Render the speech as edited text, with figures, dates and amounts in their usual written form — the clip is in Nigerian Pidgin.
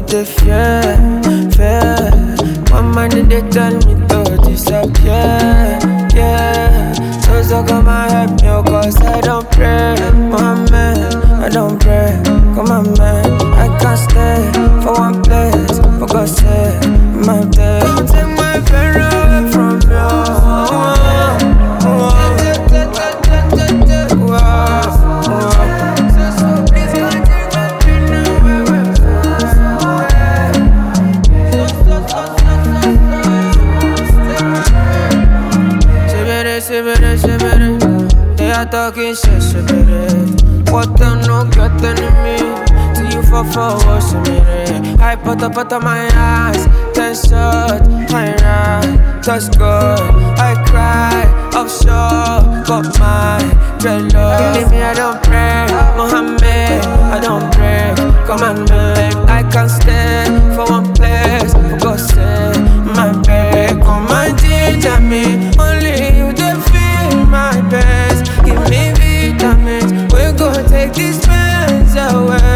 the fear. One man they tell me to disappear, yeah. So come and help me, oh, cause I don't pray, my man, I don't pray, come on man. I can't stay for one place, for God's sake, my day. Don't take my friend away from they are talking shit, what them no get enemy. See you for what's me. I put up my eyes, 10 shots, my right, touch good. I cry, offshore, got my dreadlocks. Believe me, I don't pray, Mohammed, I don't pray. Come on, babe, I can't stay for one place, for God's sake, my babe. Come and ginger me, only you they feel my best. Give me vitamins, we gon' take these pains away.